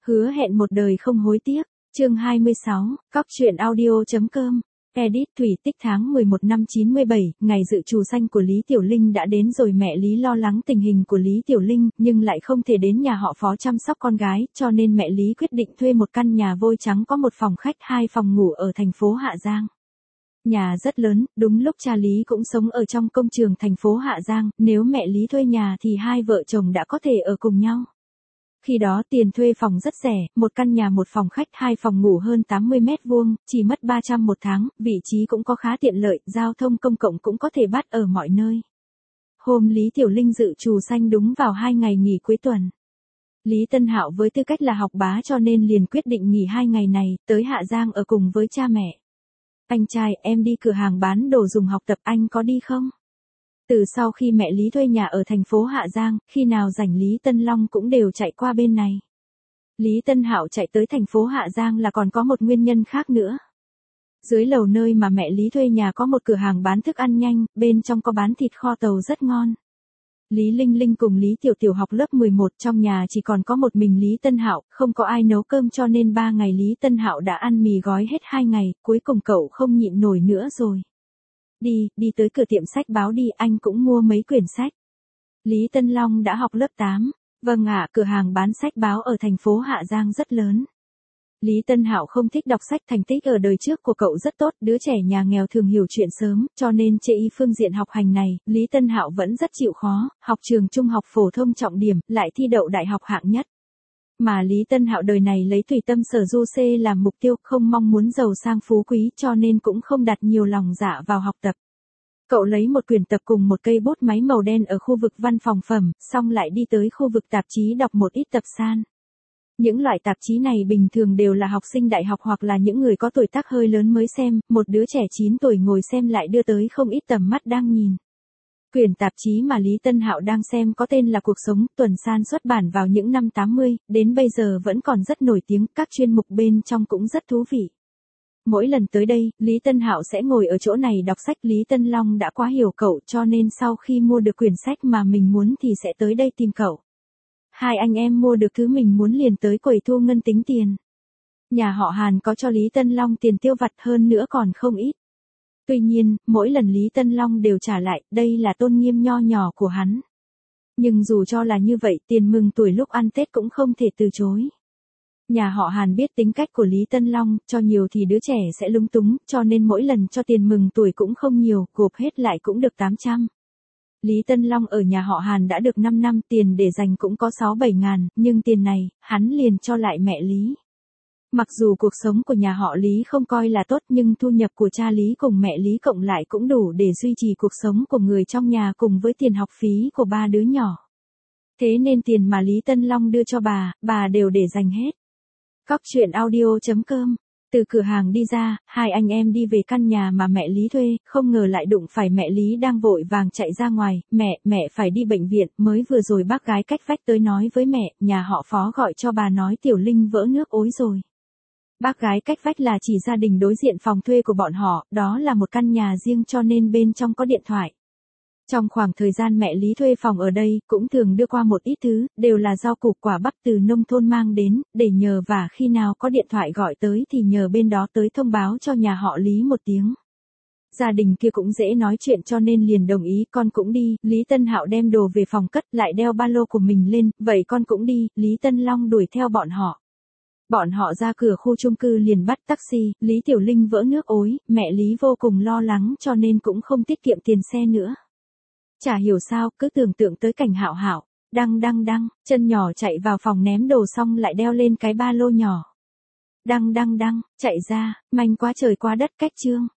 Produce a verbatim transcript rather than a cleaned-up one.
Hứa hẹn một đời không hối tiếc. Chương hai mươi sáu, cóc truyện audio chấm com. Edit Thủy Tích tháng mười một năm chín mươi bảy, ngày dự trù sanh của Lý Tiểu Linh đã đến rồi. Mẹ Lý lo lắng tình hình của Lý Tiểu Linh, nhưng lại không thể đến nhà họ Phó chăm sóc con gái, cho nên mẹ Lý quyết định thuê một căn nhà vôi trắng có một phòng khách hai phòng ngủ ở thành phố Hạ Giang. Nhà rất lớn, đúng lúc cha Lý cũng sống ở trong công trường thành phố Hạ Giang, nếu mẹ Lý thuê nhà thì hai vợ chồng đã có thể ở cùng nhau. Khi đó tiền thuê phòng rất rẻ, một căn nhà một phòng khách hai phòng ngủ hơn tám mươi mét vuông, chỉ mất ba trăm một tháng, vị trí cũng có khá tiện lợi, giao thông công cộng cũng có thể bắt ở mọi nơi. Hôm Lý Tiểu Linh dự trù sanh đúng vào hai ngày nghỉ cuối tuần. Lý Tân Hạo với tư cách là học bá cho nên liền quyết định nghỉ hai ngày này, tới Hạ Giang ở cùng với cha mẹ. Anh trai, em đi cửa hàng bán đồ dùng học tập, anh có đi không? Từ sau khi mẹ Lý thuê nhà ở thành phố Hạ Giang, khi nào rảnh Lý Tân Long cũng đều chạy qua bên này. Lý Tân Hạo chạy tới thành phố Hạ Giang là còn có một nguyên nhân khác nữa. Dưới lầu nơi mà mẹ Lý thuê nhà có một cửa hàng bán thức ăn nhanh, bên trong có bán thịt kho tàu rất ngon. Lý Linh Linh cùng Lý Tiểu Tiểu học lớp mười một, trong nhà chỉ còn có một mình Lý Tân Hạo, không có ai nấu cơm cho nên ba ngày Lý Tân Hạo đã ăn mì gói hết hai ngày, cuối cùng cậu không nhịn nổi nữa rồi. Đi, đi tới cửa tiệm sách báo đi, anh cũng mua mấy quyển sách. Lý Tân Long đã học lớp tám. Vâng ạ, cửa hàng bán sách báo ở thành phố Hạ Giang rất lớn. Lý Tân Hạo không thích đọc sách, thành tích ở đời trước của cậu rất tốt, đứa trẻ nhà nghèo thường hiểu chuyện sớm, cho nên chê y phương diện học hành này, Lý Tân Hạo vẫn rất chịu khó, học trường trung học phổ thông trọng điểm, lại thi đậu đại học hạng nhất. Mà Lý Tân Hạo đời này lấy tùy tâm sở du xê làm mục tiêu, không mong muốn giàu sang phú quý cho nên cũng không đặt nhiều lòng dạ vào học tập. Cậu lấy một quyển tập cùng một cây bút máy màu đen ở khu vực văn phòng phẩm, xong lại đi tới khu vực tạp chí đọc một ít tập san. Những loại tạp chí này bình thường đều là học sinh đại học hoặc là những người có tuổi tác hơi lớn mới xem, một đứa trẻ chín tuổi ngồi xem lại đưa tới không ít tầm mắt đang nhìn. Quyển tạp chí mà Lý Tân Hạo đang xem có tên là Cuộc Sống, tuần san xuất bản vào những năm tám mươi, đến bây giờ vẫn còn rất nổi tiếng, các chuyên mục bên trong cũng rất thú vị. Mỗi lần tới đây, Lý Tân Hạo sẽ ngồi ở chỗ này đọc sách. Lý Tân Long đã quá hiểu cậu cho nên sau khi mua được quyển sách mà mình muốn thì sẽ tới đây tìm cậu. Hai anh em mua được thứ mình muốn liền tới quầy thu ngân tính tiền. Nhà họ Hàn có cho Lý Tân Long tiền tiêu vặt hơn nữa còn không ít. Tuy nhiên, mỗi lần Lý Tân Long đều trả lại, đây là tôn nghiêm nho nhỏ của hắn. Nhưng dù cho là như vậy, tiền mừng tuổi lúc ăn Tết cũng không thể từ chối. Nhà họ Hàn biết tính cách của Lý Tân Long, cho nhiều thì đứa trẻ sẽ lúng túng, cho nên mỗi lần cho tiền mừng tuổi cũng không nhiều, gộp hết lại cũng được tám trăm. Lý Tân Long ở nhà họ Hàn đã được năm năm, tiền để dành cũng có sáu bảy ngàn, nhưng tiền này, hắn liền cho lại mẹ Lý. Mặc dù cuộc sống của nhà họ Lý không coi là tốt nhưng thu nhập của cha Lý cùng mẹ Lý cộng lại cũng đủ để duy trì cuộc sống của người trong nhà cùng với tiền học phí của ba đứa nhỏ. Thế nên tiền mà Lý Tân Long đưa cho bà, bà đều để dành hết. cóc truyện audio chấm com. Từ cửa hàng đi ra, hai anh em đi về căn nhà mà mẹ Lý thuê, không ngờ lại đụng phải mẹ Lý đang vội vàng chạy ra ngoài, mẹ, mẹ phải đi bệnh viện, mới vừa rồi bác gái cách vách tới nói với mẹ, nhà họ Phó gọi cho bà nói Tiểu Linh vỡ nước ối rồi. Bác gái cách vách là chỉ gia đình đối diện phòng thuê của bọn họ, đó là một căn nhà riêng cho nên bên trong có điện thoại. Trong khoảng thời gian mẹ Lý thuê phòng ở đây, cũng thường đưa qua một ít thứ, đều là rau củ quả bắp từ nông thôn mang đến, để nhờ và khi nào có điện thoại gọi tới thì nhờ bên đó tới thông báo cho nhà họ Lý một tiếng. Gia đình kia cũng dễ nói chuyện cho nên liền đồng ý, con cũng đi. Lý Tân Hạo đem đồ về phòng cất, lại đeo ba lô của mình lên, vậy con cũng đi. Lý Tân Long đuổi theo bọn họ. Bọn họ ra cửa khu chung cư liền bắt taxi. Lý Tiểu Linh vỡ nước ối, mẹ Lý vô cùng lo lắng cho nên cũng không tiết kiệm tiền xe nữa. Chả hiểu sao, cứ tưởng tượng tới cảnh Hạo Hạo, đăng đăng đăng, chân nhỏ chạy vào phòng ném đồ xong lại đeo lên cái ba lô nhỏ. Đăng đăng đăng, chạy ra, manh quá trời quá đất cách chương.